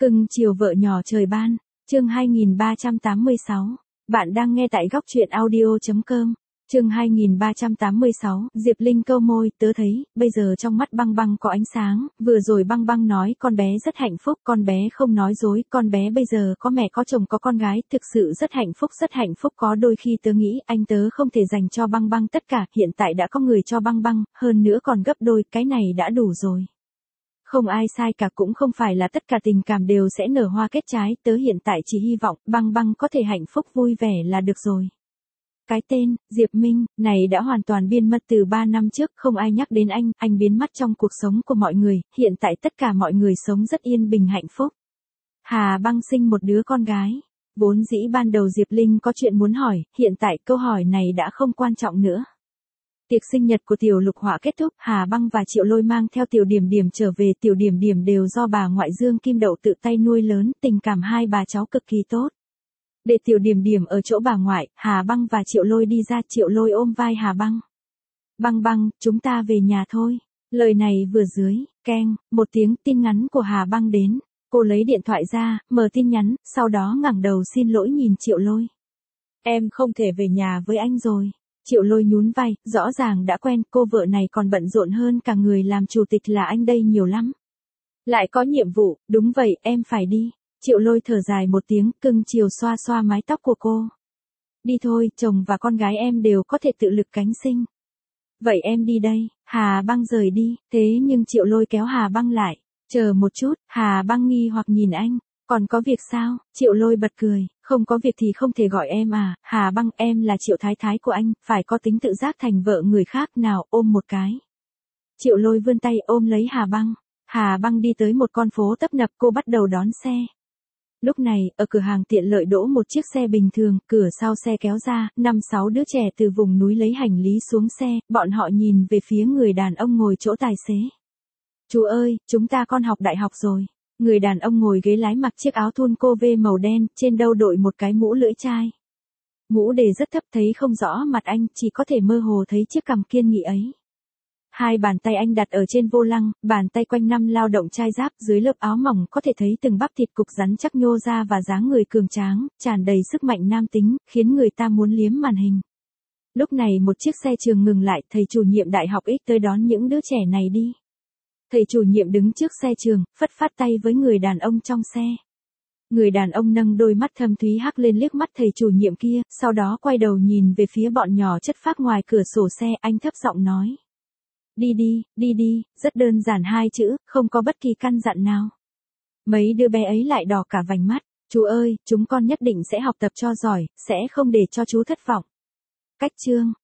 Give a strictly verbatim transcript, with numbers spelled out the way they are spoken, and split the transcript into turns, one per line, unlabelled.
Cưng chiều vợ nhỏ trời ban, chương hai nghìn ba trăm tám mươi sáu. Bạn đang nghe tại góc truyện audio chấm com. Chương hai nghìn ba trăm tám mươi sáu, Diệp Linh câu môi, tớ thấy, bây giờ trong mắt Băng Băng có ánh sáng, vừa rồi Băng Băng nói con bé rất hạnh phúc, con bé không nói dối, con bé bây giờ có mẹ có chồng có con gái, thực sự rất hạnh phúc rất hạnh phúc, có đôi khi tớ nghĩ anh tớ không thể dành cho Băng Băng tất cả, hiện tại đã có người cho Băng Băng, hơn nữa còn gấp đôi, cái này đã đủ rồi. Không ai sai cả, cũng không phải là tất cả tình cảm đều sẽ nở hoa kết trái, tớ hiện tại chỉ hy vọng Băng Băng có thể hạnh phúc vui vẻ là được rồi. Cái tên, Diệp Minh, này đã hoàn toàn biến mất từ ba năm trước, không ai nhắc đến anh, anh biến mất trong cuộc sống của mọi người, hiện tại tất cả mọi người sống rất yên bình hạnh phúc. Hà Băng sinh một đứa con gái. Vốn dĩ ban đầu Diệp Linh có chuyện muốn hỏi, hiện tại câu hỏi này đã không quan trọng nữa. Tiệc sinh nhật của Tiểu Lục Họa kết thúc, Hà Băng và Triệu Lôi mang theo Tiểu Điểm Điểm trở về, Tiểu Điểm Điểm đều do bà ngoại Dương Kim Đậu tự tay nuôi lớn, tình cảm hai bà cháu cực kỳ tốt. Để Tiểu Điểm Điểm ở chỗ bà ngoại, Hà Băng và Triệu Lôi đi ra, Triệu Lôi ôm vai Hà Băng. Băng Băng, chúng ta về nhà thôi. Lời này vừa dưới, keng, một tiếng tin nhắn của Hà Băng đến. Cô lấy điện thoại ra, mở tin nhắn, sau đó ngẩng đầu xin lỗi nhìn Triệu Lôi. Em không thể về nhà với anh rồi. Triệu Lôi nhún vai, rõ ràng đã quen, cô vợ này còn bận rộn hơn cả người làm chủ tịch là anh đây nhiều lắm. Lại có nhiệm vụ, đúng vậy, em phải đi. Triệu Lôi thở dài một tiếng, cưng chiều xoa xoa mái tóc của cô. Đi thôi, chồng và con gái em đều có thể tự lực cánh sinh. Vậy em đi đây. Hà Băng rời đi, thế nhưng Triệu Lôi kéo Hà Băng lại. Chờ một chút, Hà Băng nghi hoặc nhìn anh. Còn có việc sao? Triệu Lôi bật cười, không có việc thì không thể gọi em à, Hà Băng, em là Triệu Thái Thái của anh, phải có tính tự giác thành vợ người khác, nào, ôm một cái. Triệu Lôi vươn tay ôm lấy Hà Băng. Hà Băng đi tới một con phố tấp nập, cô bắt đầu đón xe. Lúc này, ở cửa hàng tiện lợi đỗ một chiếc xe bình thường, cửa sau xe kéo ra, năm sáu đứa trẻ từ vùng núi lấy hành lý xuống xe, bọn họ nhìn về phía người đàn ông ngồi chỗ tài xế. Chú ơi, chúng ta con học đại học rồi. Người đàn ông ngồi ghế lái mặc chiếc áo thun cô vê màu đen, trên đầu đội một cái mũ lưỡi chai. Mũ đề rất thấp, thấy không rõ mặt anh, chỉ có thể mơ hồ thấy chiếc cằm kiên nghị ấy. Hai bàn tay anh đặt ở trên vô lăng, bàn tay quanh năm lao động chai giáp, dưới lớp áo mỏng có thể thấy từng bắp thịt cục rắn chắc nhô ra và dáng người cường tráng, tràn đầy sức mạnh nam tính, khiến người ta muốn liếm màn hình. Lúc này một chiếc xe trường ngừng lại, thầy chủ nhiệm đại học X tới đón những đứa trẻ này đi. Thầy chủ nhiệm đứng trước xe trường, phất phát tay với người đàn ông trong xe. Người đàn ông nâng đôi mắt thâm thúy hắc lên liếc mắt thầy chủ nhiệm kia, sau đó quay đầu nhìn về phía bọn nhỏ chất phác ngoài cửa sổ xe, anh thấp giọng nói. Đi đi, đi đi, rất đơn giản hai chữ, không có bất kỳ căn dặn nào. Mấy đứa bé ấy lại đỏ cả vành mắt, chú ơi, chúng con nhất định sẽ học tập cho giỏi, sẽ không để cho chú thất vọng. Cách chương,